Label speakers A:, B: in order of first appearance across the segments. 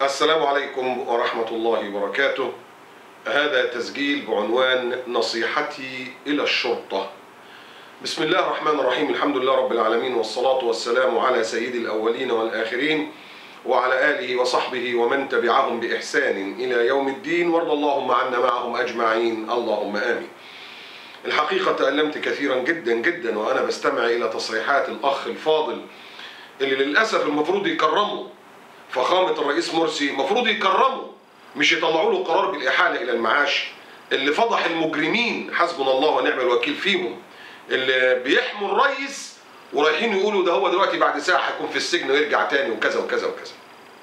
A: السلام عليكم ورحمة الله وبركاته. هذا تسجيل بعنوان نصيحتي إلى الشرطة. بسم الله الرحمن الرحيم، الحمد لله رب العالمين، والصلاة والسلام على سيد الأولين والآخرين وعلى آله وصحبه ومن تبعهم بإحسان إلى يوم الدين، وارض اللهم عنا معهم أجمعين، اللهم آمين. الحقيقة تألمت كثيرا جدا جدا وأنا بستمع إلى تصريحات الأخ الفاضل اللي للأسف المفروض يكرمه فخامة الرئيس مرسي، المفروض يكرمه مش يطلعوا له قرار بالإحالة إلى المعاش. اللي فضح المجرمين حسبنا الله ونعم الوكيل فيهم، اللي بيحموا الرئيس ورايحين يقولوا ده هو دلوقتي بعد ساعة هيكون في السجن ويرجع تاني وكذا وكذا وكذا.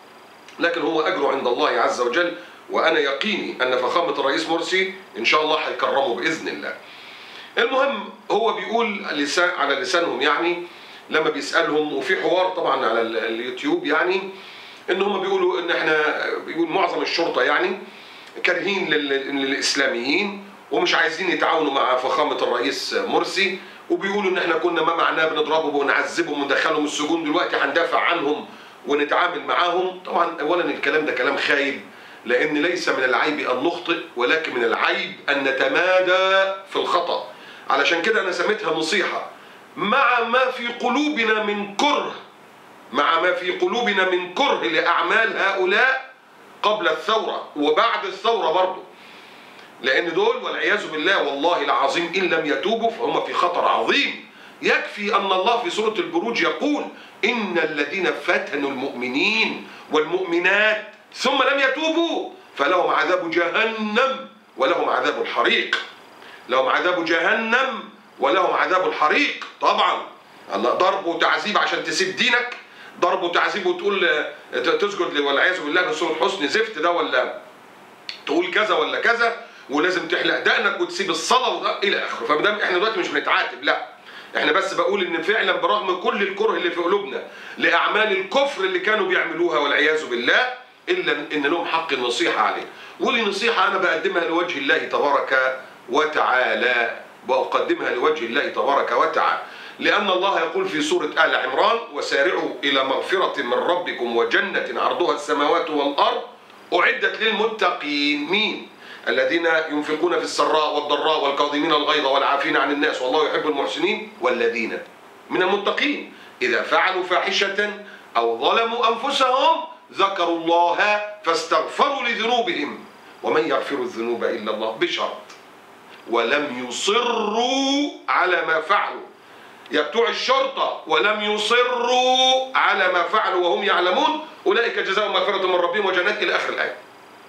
A: لكن هو أجره عند الله عز وجل، وأنا يقيني أن فخامة الرئيس مرسي إن شاء الله هيكرمه بإذن الله. المهم هو بيقول على لسانهم، يعني لما بيسألهم وفي حوار طبعا على اليوتيوب، يعني ان هم بيقولوا ان احنا بيقول معظم الشرطه يعني كارهين للاسلاميين ومش عايزين يتعاونوا مع فخامه الرئيس مرسي، وبيقولوا ان احنا كنا ما معناه بنضربهم ونعذبهم وندخلهم السجون، دلوقتي هندافع عنهم ونتعامل معاهم. طبعا اولا الكلام ده كلام خايب، لان ليس من العيب ان نخطئ، ولكن من العيب ان نتمادى في الخطأ. علشان كده انا سميتها نصيحه مع ما في قلوبنا من كره، مع ما في قلوبنا من كره لأعمال هؤلاء قبل الثورة وبعد الثورة برضه، لأن دول والعياذ بالله والله العظيم إن لم يتوبوا فهم في خطر عظيم. يكفي أن الله في سورة البروج يقول إن الذين فتنوا المؤمنين والمؤمنات ثم لم يتوبوا فلهم عذاب جهنم ولهم عذاب الحريق. لهم عذاب جهنم ولهم عذاب الحريق. طبعا الله ضرب وتعذيب عشان تسيب دينك، ضرب وتعذيب وتقول تسجد والعياذ بالله لصورة حسن زفت ده، ولا تقول كذا ولا كذا، ولازم تحلق دقنك وتسيب الصلاة الى اخره. فمادام احنا دلوقتي مش بنتعاتب، لا احنا بس بقول ان فعلا برغم كل الكره اللي في قلوبنا لاعمال الكفر اللي كانوا بيعملوها والعياذ بالله، الا ان لهم حق النصيحه عليه. ودي نصيحه انا بقدمها لوجه الله تبارك وتعالى، بقدمها لوجه الله تبارك وتعالى، لأن الله يقول في سورة آل عمران: وسارعوا إلى مغفرة من ربكم وجنة عرضها السماوات والأرض أعدت للمتقين. مين؟ الذين ينفقون في السراء والضراء والكاظمين الغيظ والعافين عن الناس والله يحب المحسنين. والذين من المتقين إذا فعلوا فاحشة أو ظلموا أنفسهم ذكروا الله فاستغفروا لذنوبهم ومن يغفر الذنوب إلا الله، بشرط ولم يصروا على ما فعلوا. يا بتوع الشرطة ولم يصروا على ما فعلوا وهم يعلمون أولئك جزاؤهم مغفرة من ربهم وجنات إلى آخر الآية.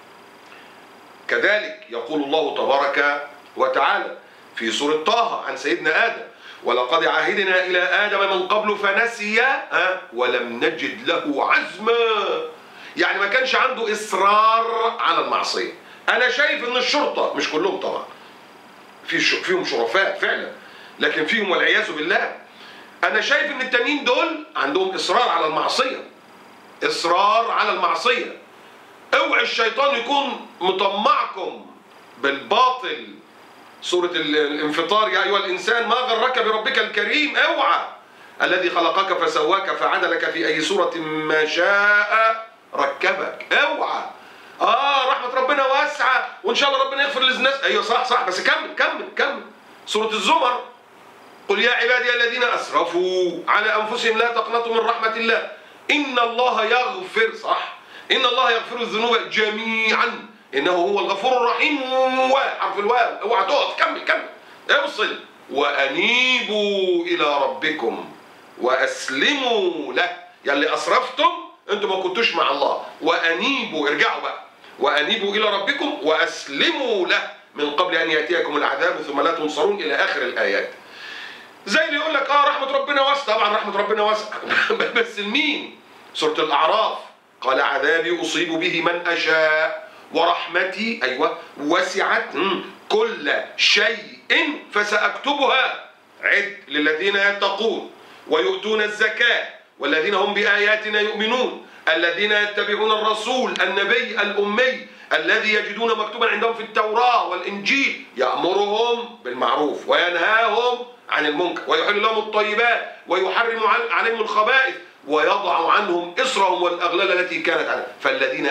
A: كذلك يقول الله تبارك وتعالى في سورة طه عن سيدنا آدم: ولقد عهدنا إلى آدم من قبل فنسي ولم نجد له عزما. يعني ما كانش عنده إصرار على المعصية. أنا شايف إن الشرطة مش كلهم طبعا، فيهم شرفاء فعلا، لكن فيهم والعياذ بالله أنا شايف إن التانيين دول عندهم إصرار على المعصية، إصرار على المعصية. اوعي الشيطان يكون مطمعكم بالباطل. سورة الانفطار: يا أيها الإنسان ما غرك بربك الكريم. اوعى، الذي خلقك فسواك فعدلك في أي صورة ما شاء ركبك. اوعى. رحمة ربنا واسعة وإن شاء الله ربنا يغفر للناس. أيوة صح، بس كمل. سورة الزمر: قل يا عبادي الذين أسرفوا على أنفسهم لا تقنطوا من رحمة الله إن الله يغفر، صح، إن الله يغفر الذنوب جميعا إنه هو الغفور الرحيم. حرف الواو، اوعى تقف، كمل اوصل: وأنيبوا إلى ربكم وأسلموا له. يلي أسرفتم أنتم ما كنتوش مع الله، وأنيبوا، ارجعوا بقى، وأنيبوا إلى ربكم وأسلموا له من قبل أن يأتيكم العذاب ثم لا تنصرون إلى آخر الآيات. زي اللي يقول لك رحمة ربنا واسعة. طبعا رحمة ربنا واسعة بس لمين؟ سورة الأعراف: قال عذابي أصيب به من أشاء ورحمتي وسعت كل شيء فسأكتبها للذين يتقون ويؤتون الزكاة والذين هم بآياتنا يؤمنون الذين يتبعون الرسول النبي الأمي الذي يجدون مكتوبا عندهم في التوراة والإنجيل يأمرهم بالمعروف وينهاهم عن المنكر ويحل لهم الطيبات ويحرم عليهم الخبائث ويضع عنهم إصرهم والأغلال التي كانت عليهم. فالذين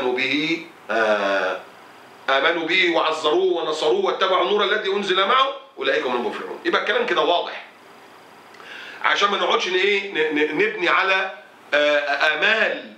A: آمنوا به وعزروه ونصروه واتبعوا النور الذي أنزل معه أولئك هم المفلحون. يبقى الكلام كده واضح، عشان ما نقعدش نبني على آمال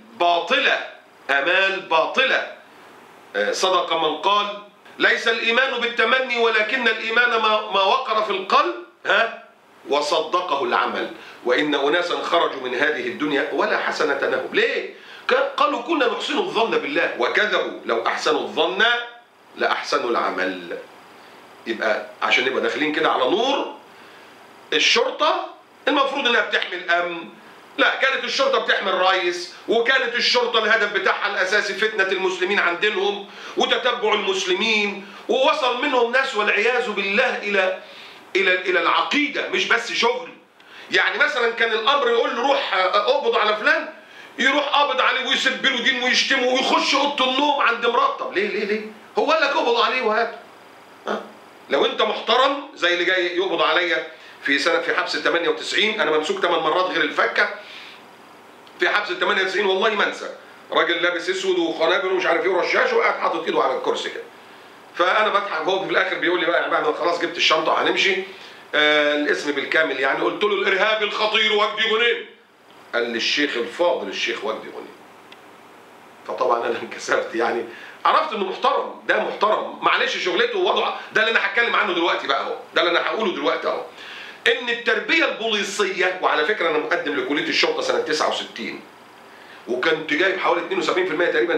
A: باطلة. صدق من قال ليس الإيمان بالتمني ولكن الإيمان ما وقر في القلب وصدقه العمل، وإن أناسا خرجوا من هذه الدنيا ولا حسنة لهم. ليه؟ قالوا كنا نحسن الظن بالله وكذبوا، لو أحسنوا الظن لأحسنوا العمل. يبقى عشان نبقى داخلين كده على نور. الشرطة المفروض انها بتحمي الامن، لا، كانت الشرطة بتحمي الرئيس، وكانت الشرطة الهدف بتاعها الاساسي فتنة المسلمين عن دينهم وتتبع المسلمين، ووصل منهم ناس والعياذ بالله الى العقيدة، مش بس شغل. يعني مثلا كان الامر يقول له روح اقبض على فلان، يروح قابض عليه ويسب له دين ويشتمه ويخش اوضه النوم عند مراته. طب ليه؟ هو قال لك اقبض عليه وهات. لو انت محترم زي اللي جاي يقبض عليا في حبس ال 98، انا ممسوك 8 مرات غير الفكه في حبس ال 98، والله ما انسى. راجل لابس اسود وقنابل ومش عارف ايه ورشاش وقاعد حاطط ايده على الكرسي كده. فانا بضحك، هو في الاخر بيقول لي بقى بعد ما خلاص جبت الشنطه وهنمشي، الاسم بالكامل يعني، قلت له الارهابي الخطير وجدي غنيم. قال لي الشيخ الفاضل الشيخ وجدي غنيم. فطبعا انا انكسرت، يعني عرفت انه محترم، ده محترم، معلش شغلته ووضعه، ده اللي انا هتكلم عنه دلوقتي بقى اهو، ده اللي انا هقوله دلوقتي اهو. ان التربيه البوليسيه، وعلى فكره انا مقدم لكليه الشرطه سنه 69، وكنت جايب حوالي 72% تقريبا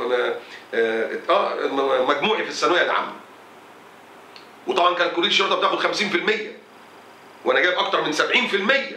A: مجموعي في الثانويه العامه. وطبعا كان كليه الشرطه بتاخد 50%، وانا جايب اكتر من 70%.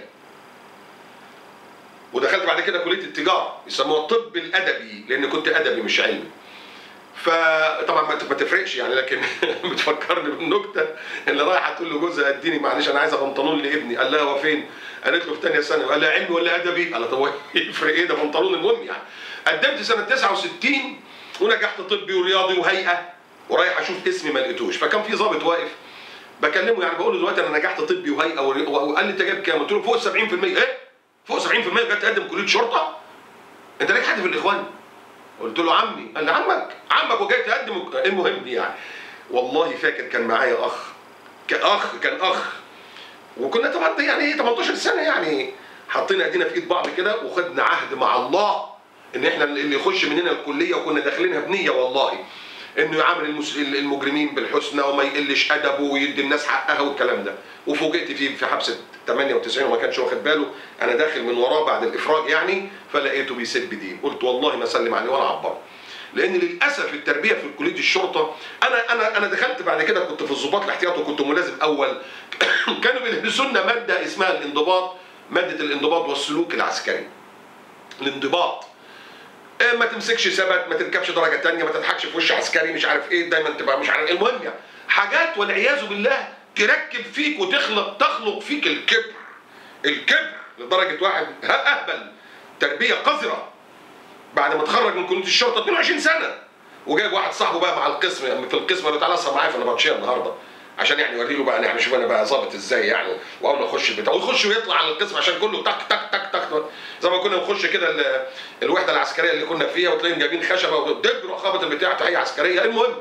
A: ودخلت بعد كده كليه التجاره، يسموها الطب الادبي، لان كنت ادبي مش علمي. فطبعا ما تفرقش يعني، لكن بتفكرني بالنكته اللي رايحه تقول له جوزها اديني معلش انا عايزه بنطلون لابني. قال لها هو فين؟ قالت له في ثانيه ثانوي. قال لها علمي ولا ادبي؟ قال لها طب يفرق ايه، ده بنطلون. المهم يعني قدمت سنه 69 ونجحت طبي ورياضي وهيئه، ورايح اشوف اسمي ما لقيتوش. فكان في ضابط واقف بكلمه، يعني بقول له دلوقتي انا نجحت طبي وهيئه وقال لي انت جايب كام؟ قلت له فوق 70%. ايه؟ فوق 70% جاي تقدم كليه شرطه؟ انت ليك حد في الاخوان؟ قلت له عمي. قال لي عمك وجاي تقدم؟ المهم يعني والله فاكر كان معايا كان اخ، وكنا طبعا يعني 18 سنه، يعني حطينا ايدينا في ايد بعض كده وخدنا عهد مع الله ان احنا اللي يخش مننا الكليه، وكنا داخلينها بنيه والله انه يعامل المجرمين بالحسنى وما يقلش ادبه ويدي الناس حقها والكلام ده. وفوجئت فيه في حبس 98 وما كانش واخد باله، انا داخل من وراه بعد الافراج يعني، فلقيته بيسب دين. قلت والله ما اسلم عليه ولا عبره، لان للاسف التربيه في كليه الشرطه، انا دخلت بعد كده كنت في الضباط الاحتياطي وكنت ملازم اول. كانوا بيدرسوا لنا ماده اسمها الانضباط، ماده الانضباط والسلوك العسكري. الانضباط ما تمسكش ثبت، ما تركبش درجه ثانيه، ما تضحكش في وش عسكري، مش عارف ايه، دايما تبقى مش عارف. المهم يعني حاجات والعياذ بالله تركب فيك تخلق فيك الكبر لدرجه واحد اهبل، تربيه قذره بعد ما اتخرج من كليه الشرطه 22 سنه، وجايب واحد صاحبه بقى مع القسم، يعني في القسم قال له تعالى اسهر معايا في النبطشيه النهارده، عشان يعني يوري له بقى يعني شوف انا بقى ظابط ازاي يعني. واول ما يخش البتاع ويخش ويطلع على القسم عشان كله تك تك تك تك، زي ما كنا نخش كده الوحده العسكريه اللي كنا فيها وتلاقيهم جايبين خشبه ودب خبط البتاع تحيه عسكريه. المهم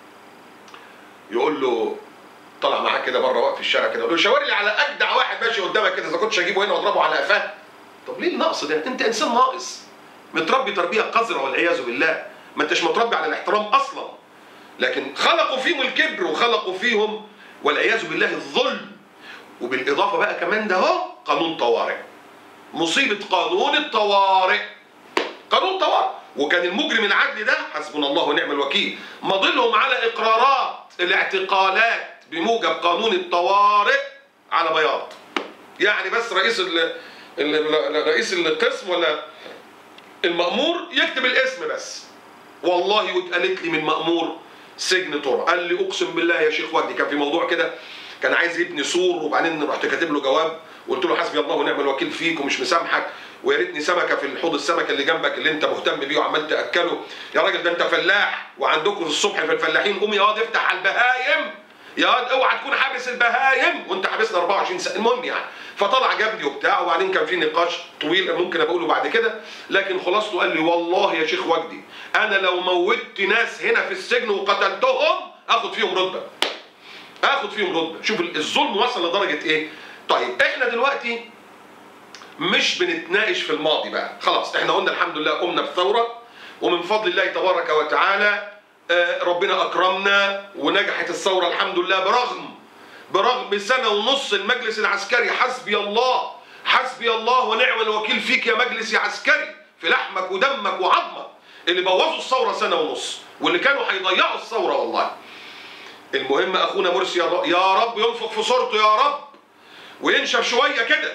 A: يقول له طلع معاه كده بره واقف في الشارع كده، يقول له شاور لي على اجدع واحد ماشي قدامك كده، اذا كنتش اجيبه هنا واضربه على قفاه. طب ليه النقص ده؟ انت انسان ناقص، متربي تربيه قذره والعياذ بالله، ما انتش متربي على الاحترام اصلا. لكن خلقوا فيهم الكبر وخلقوا فيهم والعياذ بالله الظلم. وبالاضافه بقى كمان ده اهو قانون طوارئ، مصيبه قانون الطوارئ، قانون طوارئ. وكان المجرم العدلي ده حسبنا الله ونعم الوكيل مضلهم على اقرارات الاعتقالات بموجب قانون الطوارئ على بياض. يعني بس رئيس القسم ولا المأمور يكتب الاسم بس. والله واتقالت لي من مأمور سجن طرق، قال لي اقسم بالله يا شيخ وجدي كان في موضوع كده، كان عايز يبني سور، وبعدين رحت كاتب له جواب وقلت له حسبي الله ونعم الوكيل فيك ومش مسامحك، ويا ريتني سمكه في الحوض السمكه اللي جنبك اللي انت مهتم بيه وعمال تاكله. يا راجل ده انت فلاح، وعندكم الصبح في الفلاحين قوم يا واد افتح على البهايم يا واد اوعى تكون حابس البهايم وانت حابسنا 24 سنه. المهم يعني فطلع جابني وبتاع، وبعدين كان في نقاش طويل ممكن ابقى اقوله بعد كده، لكن خلاصته قال لي والله يا شيخ وجدي انا لو موتت ناس هنا في السجن وقتلتهم اخد فيهم رتبه، اخد فيهم رتبه. شوف الظلم وصل لدرجه ايه. طيب احنا دلوقتي مش بنتناقش في الماضي بقى، خلاص احنا قلنا الحمد لله قمنا بثوره، ومن فضل الله تبارك وتعالى ربنا اكرمنا ونجحت الثوره الحمد لله، برغم سنه ونص المجلس العسكري حسبي الله حسبي الله ونعم الوكيل فيك يا مجلس يا عسكري، في لحمك ودمك وعظمك، اللي بوظوا الثوره سنه ونص واللي كانوا هيضيعوا الثوره والله. المهم اخونا مرسي يا رب ينفخ في صورته يا رب وينشف شويه كده.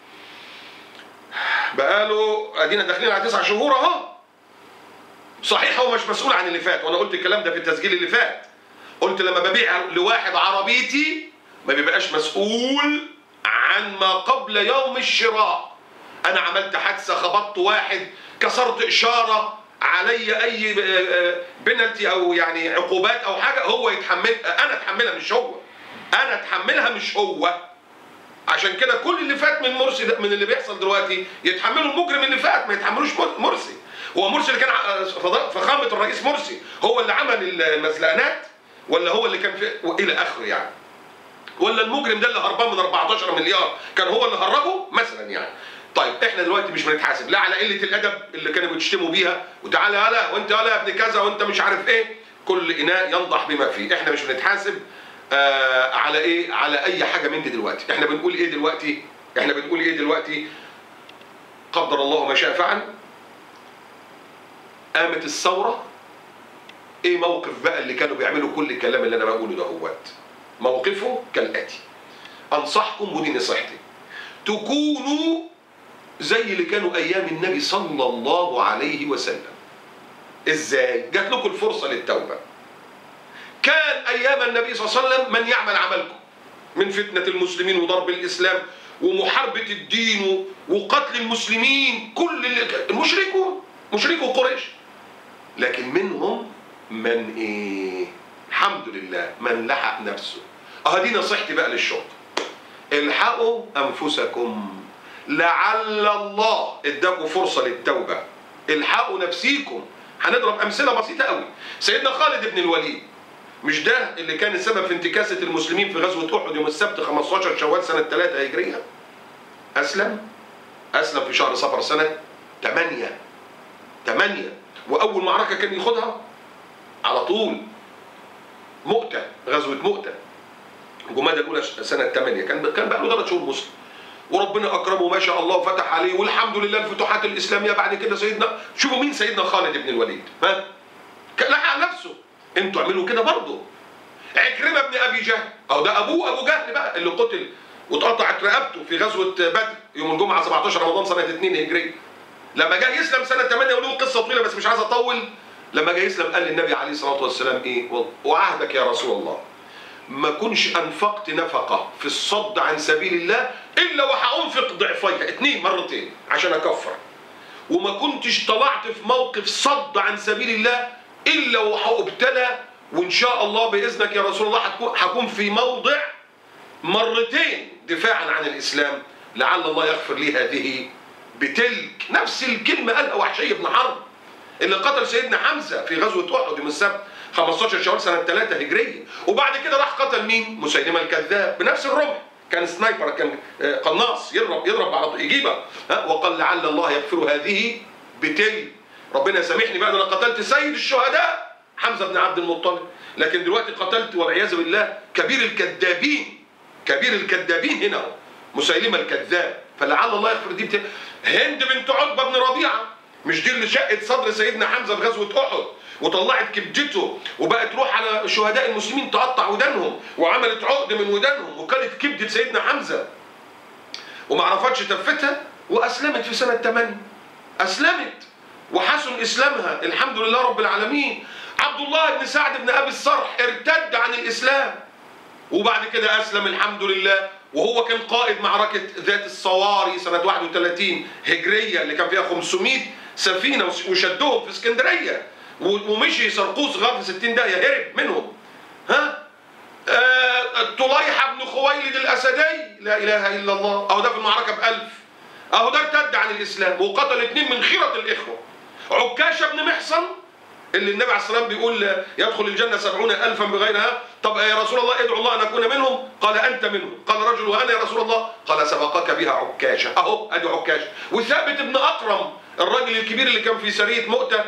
A: بقاله ادينا داخلين على 9 شهور اهو. صحيح هو مش مسؤول عن اللي فات، وانا قلت الكلام ده في التسجيل اللي فات. قلت لما ببيع لواحد عربيتي ما بيبقاش مسؤول عن ما قبل يوم الشراء. انا عملت حادثه، خبطت واحد، كسرت اشاره، علي اي بنالتي او يعني عقوبات او حاجه، هو يتحملها، انا اتحملها مش هو. انا اتحملها مش هو. عشان كده كل اللي فات من مرسي من اللي بيحصل دلوقتي يتحملوا المجرم اللي فات، ما يتحملوش مرسي. هو مرسي اللي كان فخامه الرئيس مرسي هو اللي عمل المزلقانات، ولا هو اللي كان في الى اخره يعني، ولا المجرم ده اللي هربان من 14 مليار كان هو اللي هربه مثلا يعني. طيب احنا دلوقتي مش بنتحاسب لا على قله الادب اللي كانوا بيشتموا بيها، وتعالى يالا وانت يالا يا ابن كذا وانت مش عارف ايه، كل اناء ينضح بما فيه. احنا مش بنتحاسب على ايه، على اي حاجه من دي دلوقتي. احنا بنقول ايه دلوقتي؟ احنا بنقول ايه دلوقتي؟ قدر الله ما شاء فعل. قامت الثوره، ايه موقف بقى اللي كانوا بيعملوا كل الكلام اللي انا بقوله دهوت؟ موقفه كالاتي: انصحكم ودي نصيحتي، تكونوا زي اللي كانوا ايام النبي صلى الله عليه وسلم. ازاي؟ جات لكم الفرصه للتوبه. كان ايام النبي صلى الله عليه وسلم من يعمل عملكم من فتنه المسلمين وضرب الاسلام ومحاربه الدين وقتل المسلمين، كل المشركون مشركوا قريش، لكن منهم من ايه؟ الحمد لله من لحق نفسه. دي نصيحتي بقى للشرطه: الحقوا انفسكم، لعل الله اداكم فرصه للتوبه. الحقوا نفسيكم. هنضرب امثله بسيطه قوي. سيدنا خالد بن الوليد، مش ده اللي كان السبب في انتكاسه المسلمين في غزوه احد يوم السبت 15 شوال سنه 3 هجريه؟ اسلم في شهر صفر سنه 8. واول معركه كان ياخدها على طول مؤتة، غزوه مؤتة جمادى الاولى سنه 8. كان بقى له 3 شهور مسلم، وربنا اكرمه ما شاء الله وفتح عليه، والحمد لله الفتوحات الاسلاميه بعد كده. شوفوا مين سيدنا خالد بن الوليد، لحق نفسه. انتوا اعملوا كده برضه. عكرمه بن ابي جهل، ده ابو جهل بقى اللي قتل واتقطعت رقبته في غزوه بدر يوم الجمعه 17 رمضان سنه 2 هجريه. لما جه يسلم سنه 8 وله قصه طويله بس مش عايز اطول. لما جه يسلم قال للنبي عليه الصلاه والسلام ايه؟ وعهدك يا رسول الله ما كنش انفقت نفقه في الصد عن سبيل الله الا وهانفق ضعفيها 2 مرتين عشان اكفر، وما كنتش طلعت في موقف صد عن سبيل الله الا وهابتلى، وان شاء الله باذنك يا رسول الله هكون في موضع مرتين دفاعا عن الاسلام، لعل الله يغفر لي هذه بتلك. نفس الكلمه قالها وحشي بن حرب اللي قتل سيدنا حمزه في غزوه احد يوم السبت 15 شوال سنه 3 هجريه، وبعد كده راح قتل مين؟ مسيلمه الكذاب بنفس الرمح، كان سنايبر، كان قناص، يضرب على طول يجيبها. وقال لعل الله يغفر هذه بتلك. ربنا يسامحني بقى، انا قتلت سيد الشهداء حمزه بن عبد المطلب، لكن دلوقتي قتلت والعياذ بالله كبير الكذابين هنا مسيلمه الكذاب، فلعل الله يغفر دي هند بنت عتبه بن ربيعه، مش دي اللي شقت صدر سيدنا حمزه في غزوه احد وطلعت كبدته وبقت تروح على شهداء المسلمين تقطع ودانهم وعملت عقد من ودانهم وكانت كبده سيدنا حمزه وما عرفتش تفتها واسلمت في سنه 8. اسلمت وحسن اسلامها الحمد لله رب العالمين. عبد الله بن سعد بن ابي الصرح ارتد عن الاسلام وبعد كده اسلم الحمد لله، وهو كان قائد معركه ذات الصواري سنه 31 هجريه اللي كان فيها 500 سفينه وشدهم في اسكندريه، ومشي سرقوس غار في 60 دقيقه هرب منهم. طليحة بن خويلد الأسدي، لا إله إلا الله، أهو ده في المعركة ب1000، أهو ده ارتد عن الإسلام وقتل 2 من خيرة الإخوة. عكاشة بن محصن اللي النبي عليه الصلاة والسلام بيقول يدخل الجنة 70,000 بغيرها. طب يا رسول الله ادعو الله أن أكون منهم، قال أنت منهم. قال رجل وأنا يا رسول الله؟ قال سبقك بها عكاشة. أهو أدي عكاشة. وثابت بن أقرم الراجل الكبير اللي كان في سرية مؤتة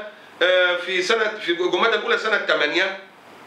A: في جمادى الأولى سنة 8،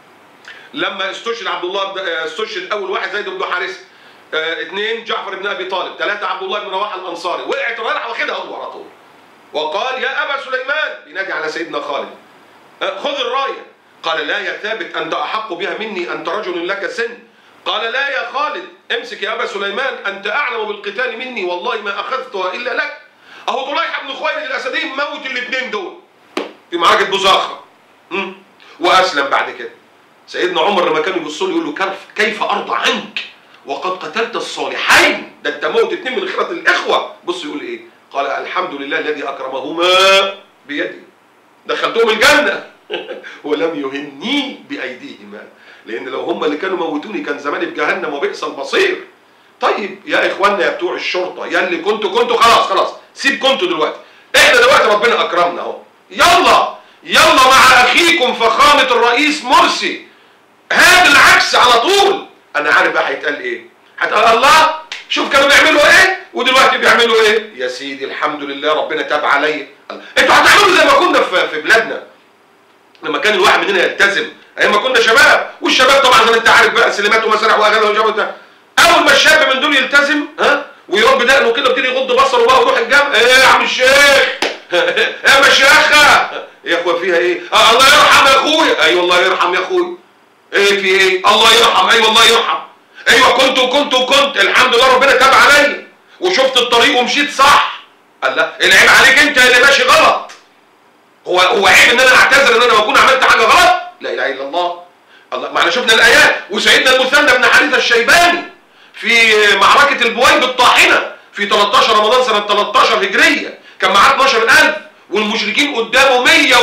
A: لما استشهد عبد الله، استشهد أول واحد زيد بن حارثة، 2 جعفر بن أبي طالب، 3 عبد الله بن رواحة الأنصاري، وقعت رايح واخدها هو على طول وقال يا أبا سليمان، بينادي على سيدنا خالد، خذ الراية. قال لا يا ثابت، أنت أحق بها مني، أنت رجل لك سن. قال لا يا خالد، امسك يا أبا سليمان، أنت أعلم بالقتال مني، والله ما أخذتها إلا لك. أهو طليحة بن خويلد الأسدي موت ال2 دول في معركة بوزاخة وأسلم بعد كده. سيدنا عمر لما كان يبص له يقول له كيف أرضى عنك وقد قتلت الصالحين، ده أنت موت 2 من خيرة الإخوة. بص يقول إيه؟ قال الحمد لله الذي أكرمهما بيدي، دخلتهم الجنة ولم يهني بأيديهما، لأن لو هم اللي كانوا موتوني كان زماني في جهنم وبئس المصير. طيب يا إخواننا يا بتوع الشرطة، يا اللي كنتوا خلاص سيب كنتوا دلوقتي، إحنا دلوقتي ربنا أكرمنا أهو، يلا مع أخيكم فخامة الرئيس مرسي، هذا العكس على طول. أنا عارف بقى هيتقال إيه؟ هتقال الله شوف كانوا بيعملوا إيه ودلوقتي بيعملوا إيه. يا سيدي الحمد لله ربنا تاب عليا. أنتوا هتعملوا زي ما كنا في بلادنا لما كان الواحد مننا يلتزم ايام ما كنا شباب، والشباب طبعا زي ما انت عارف بقى سينمات ومسارح واغاني وجابوا. اول ما الشاب من دول يلتزم ويربي دقنه كده ويبتدي يغض بصره بقى ويروح الجامع، ايه يا عم الشيخ يا مشيخه يا اخويا فيها ايه؟ الله يرحم يا اخويا. ايوه الله يرحم يا اخويا. ايه في ايه؟ الله يرحم. ايوه الله يرحم. ايوه كنت الحمد لله ربنا تاب عليا وشفت الطريق ومشيت صح. الله العيب عليك انت اللي ماشي غلط. هو عيب ان انا اعتذر ان انا بكون عملت حاجه غلط؟ لا اله الا الله. ما احنا شفنا الايات، وسيدنا المثنى بن حارثة الشيباني في معركه البويب الطاحنه في 13 رمضان سنه 13 هجريه كان معاه 12,000 والمشركين قدامه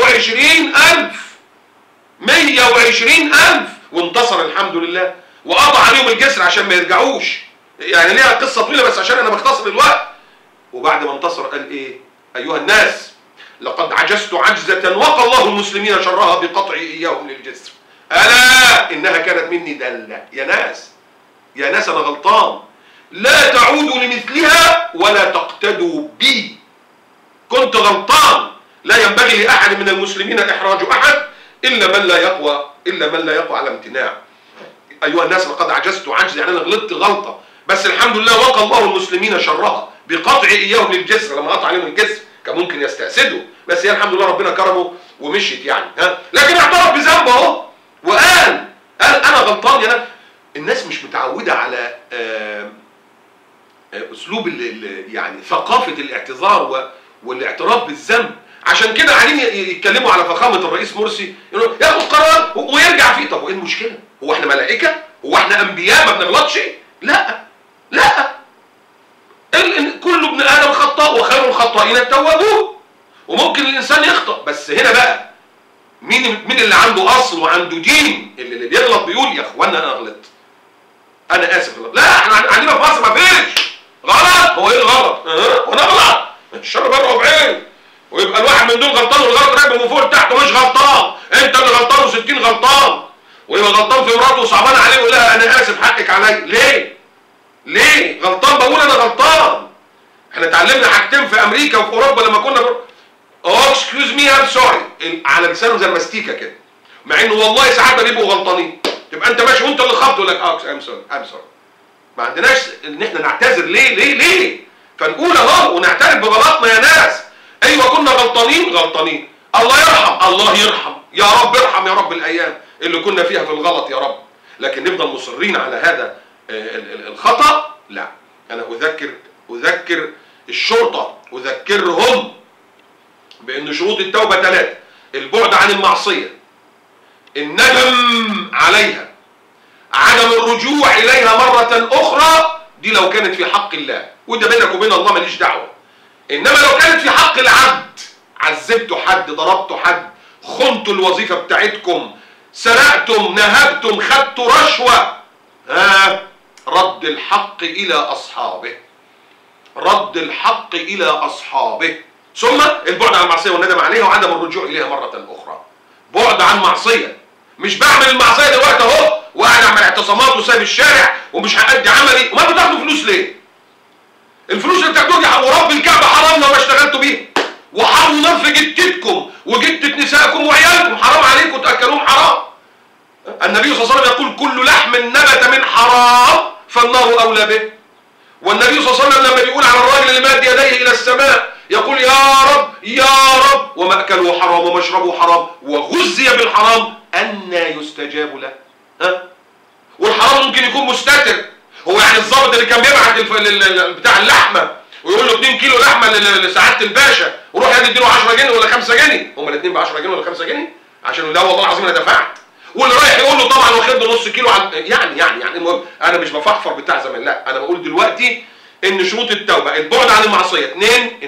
A: 120,000 وانتصر الحمد لله وقضى عليهم الجسر عشان ما يرجعوش. يعني ليها قصه طويله بس عشان انا بختصر الوقت. وبعد ما انتصر قال ايه؟ ايها الناس لقد عجزت عجزة وقى الله المسلمين شرها بقطع إياهم للجسر، ألا إنها كانت مني دلة. يا ناس أنا غلطان، لا تعودوا لمثلها ولا تقتدوا بي. كنت غلطان، لا ينبغي لأحد من المسلمين إحراج أحد إلا من لا يقوى على امتناع. أيها الناس لقد عجزت عجزة، يعني أنا غلطت غلطة بس الحمد لله وقى الله المسلمين شرها بقطع إياهم للجسر. لما قطع عليهم الجسر كان ممكن يستأسدوا، بس هي الحمد لله ربنا كرمه ومشيت يعني. لكن اعترف بذنبه اهو وقال انا غلطان. الناس مش متعوده على اسلوب يعني ثقافه الاعتذار والاعتراف بالذنب. عشان كده قاعدين يتكلموا على فخامه الرئيس مرسي ياخد قرار ويرجع فيه. طب وايه المشكله؟ هو احنا ملائكه؟ هو احنا انبياء ما بنغلطش؟ لا كل ابن ادم خطاء وخير الخطائين التوابون. وممكن الانسان يخطأ، بس هنا بقى مين اللي عنده اصل وعنده دين؟ اللي بيغلط بيقول يا اخوانا انا غلطت، انا اسف غلط. لا احنا عندنا في مصر ما فيش غلط. هو ايه الغلط؟ وانا غلط الشر بره بعين، ويبقى الواحد من دول غلطان والغلط راكب من فوق لتحت ومش غلطان. انت اللي غلطان و60 غلطان، ويبقى غلطان في مراته وصعبان عليه ويقول لها انا اسف حقك عليا. ليه غلطان؟ بقول انا غلطان. احنا اتعلمنا حاجتين في امريكا وفي اوروبا لما كنا اكسكيوز مي ام سوري على لسانهم زي المستيكه كده، مع انه والله ساعات بيبقوا غلطانين. تبقى انت ماشي وانت اللي خبط يقول لك ام سوري. ما عندناش ان احنا نعتذر. ليه؟ فنقول اهو ونعترف بغلطنا يا ناس. ايوه كنا غلطانين. الله يرحم يا رب، ارحم يا رب الايام اللي كنا فيها في الغلط يا رب. لكن نفضل مصرين على هذا الخطأ؟ لا. انا اذكر الشرطه، اذكرهم بان شروط التوبه 3: البعد عن المعصيه، الندم عليها، عدم الرجوع اليها مره اخرى. دي لو كانت في حق الله، وده بينك وبين الله ماليش دعوه. انما لو كانت في حق العبد، عذبتوا حد، ضربتوا حد، خنتوا الوظيفه بتاعتكم، سرقتم، نهبتم، خدتوا رشوه، رد الحق إلى أصحابه، رد الحق إلى أصحابه. ثم البعد عن المعصية والندم عليها وعدم الرجوع إليها مرة أخرى. بعد عن معصية، مش بعمل المعصية دلوقتي أهو وقاعد أعمل اعتصامات وسايب الشارع ومش هأدي عملي. وما بتاخدوا فلوس ليه؟ الفلوس اللي بتاخدوها دي ورب الكعبة حرام لو ما اشتغلتوا بيها، وحرام نار في جتتكم وجتة نسائكم وعيالكم، حرام عليكم تأكلوهم حرام. النبي صلى الله عليه وسلم يقول كل لحم نبت من حرام فالنار أولى به. والنبي صلى الله عليه وسلم لما بيقول على الراجل اللي مد يديه إلى السماء يقول يا رب يا رب ومأكله حرام ومشربه حرام وغذي بالحرام أنى يستجاب له. والحرام ممكن يكون مستتر. هو يعني الضابط اللي كان بيبعت بتاع اللحمه ويقول له 2 كيلو لحمه لسعاده الباشا وروح يديله 10 جنيه ولا 5 جنيه، هما الاثنين ب 10 جنيه ولا 5 جنيه عشان لا والله العظيم انا دفعت، واللي رايح يقول له طبعا واخد له نص كيلو يعني المهم انا مش بفحفر بتاع زمان، لا انا بقول دلوقتي ان شروط التوبه البعد عن المعصيه. 2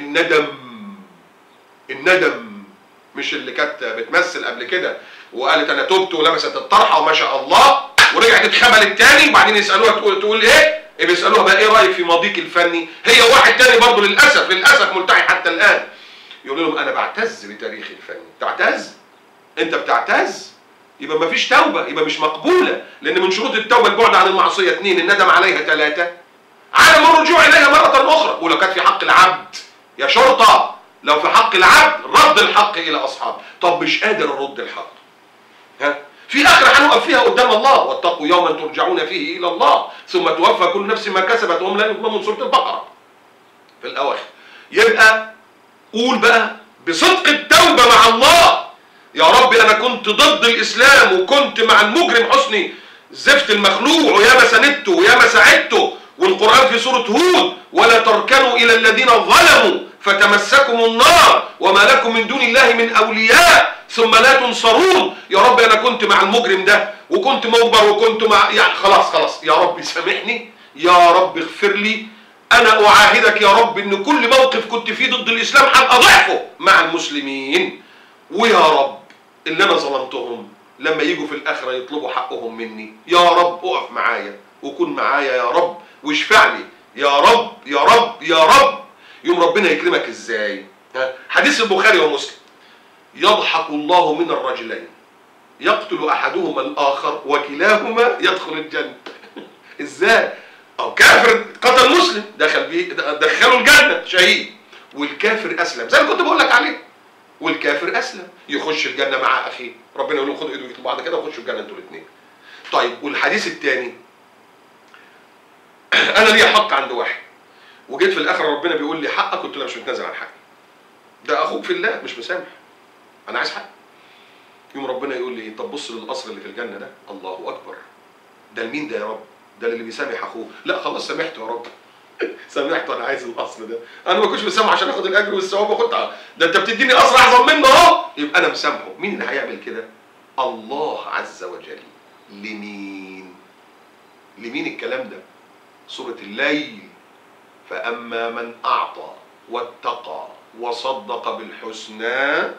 A: الندم، مش اللي كانت بتمثل قبل كده وقالت انا تبت ولبست الطرحه وما شاء الله ورجعت اتخبلت تاني وبعدين يسالوها تقول ايه؟ بيسالوها بقى ايه رايك في ماضيك الفني؟ هي واحد تاني برضه للاسف ملتحي حتى الان يقول لهم انا بعتز بتاريخي الفني. تعتز؟ انت بتعتز؟ يبقى ما فيش توبه، يبقى مش مقبوله، لان من شروط التوبه البعد عن المعصيه. 2 الندم عليها. 3 عدم الرجوع اليها مره اخرى. ولو كانت في حق العبد يا شرطه، لو في حق العبد رد الحق الى اصحابه. طب مش قادر ارد الحق، في اخر هنقف فيها قدام الله واتقوا يوما ترجعون فيه الى الله ثم توفى كل نفس ما كسبت وهم لا يظلمون، سوره البقره في الاواخر. يبقى قول بقى بصدق التوبه مع الله يا رب انا كنت ضد الاسلام وكنت مع المجرم حسني زفت المخلوع وياما ساندته وياما ساعدته، والقران في سوره هود ولا تركنوا الى الذين ظلموا فتمسكم النار وما لكم من دون الله من اولياء ثم لا تنصرون. يا رب انا كنت مع المجرم ده وكنت مجبر وكنت مع يعني خلاص يا رب سامحني، يا رب اغفر لي. انا اعاهدك يا رب ان كل موقف كنت فيه ضد الاسلام هبقى ضعفه مع المسلمين. ويا رب اللي انا ظلمتهم لما يجوا في الاخره يطلبوا حقهم مني يا رب اقف معايا وكن معايا يا رب واشفع لي يا رب يا رب يا رب. يوم ربنا يكرمك ازاي؟ حديث البخاري ومسلم يضحك الله من الرجلين يقتل احدهما الاخر وكلاهما يدخل الجنه. ازاي؟ او كافر قتل مسلم دخله الجنه شهيد، والكافر اسلم زي ما كنت بقول لك عليه، والكافر اسلم يخش الجنه مع اخيه، ربنا يقول لهم خدوا ايده ويكتبوا بعض كده وخشوا الجنه انتوا الاثنين. طيب والحديث الثاني انا ليا حق عند واحد وجيت في الاخره ربنا بيقول لي حقك، قلت له مش متنازل عن حقي، ده اخوك في الله مش مسامح، انا عايز حق. يوم ربنا يقول لي طب بص للقصر اللي في الجنه ده، الله اكبر، ده لمين ده يا رب؟ ده اللي بيسامح اخوه. لا خلاص سامحته يا رب سامحته، انا عايز القصر ده، انا ما كنتش مسامحه عشان اخد الاجر والثواب واخدها، ده انت بتديني قصر اعظم منه اهو، يبقى انا مسامحه. مين اللي هيعمل كده؟ الله عز وجل. لمين الكلام ده؟ سوره الليل، فاما من اعطى واتقى وصدق بالحسنى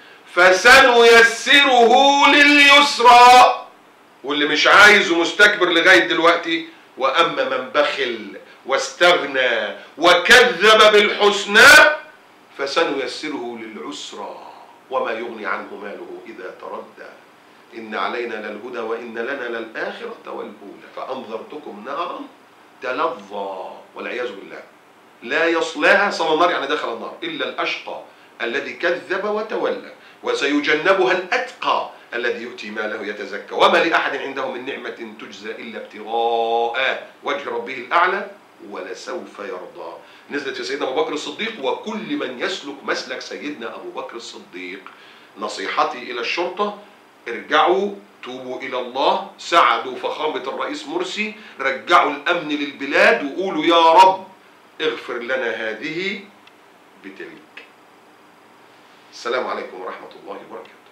A: فسنيسره لليسرى. واللي مش عايز ومستكبر لغايه دلوقتي واما من بخل واستغنى وكذب بالحسنى فسنيسره للعسرى وما يغني عنه ماله اذا تردى ان علينا للهدى وان لنا للاخره والاولى فانذرتكم نارا تلظى والعياذ بالله لا يصلاها، صلى النار يعني دخل النار، الا الاشقى الذي كذب وتولى وسيجنبها الاتقى الذي يؤتي ماله يتزكى وما لاحد عنده من نعمه تجزى الا ابتغاء وجه ربه الاعلى ولسوف يرضى. نزلت في سيدنا ابو بكر الصديق وكل من يسلك مسلك سيدنا ابو بكر الصديق. نصيحتي الى الشرطه ارجعوا توبوا الى الله، ساعدوا فخامه الرئيس مرسي، رجعوا الامن للبلاد وقولوا يا رب اغفر لنا هذه بتلك. السلام عليكم ورحمه الله وبركاته.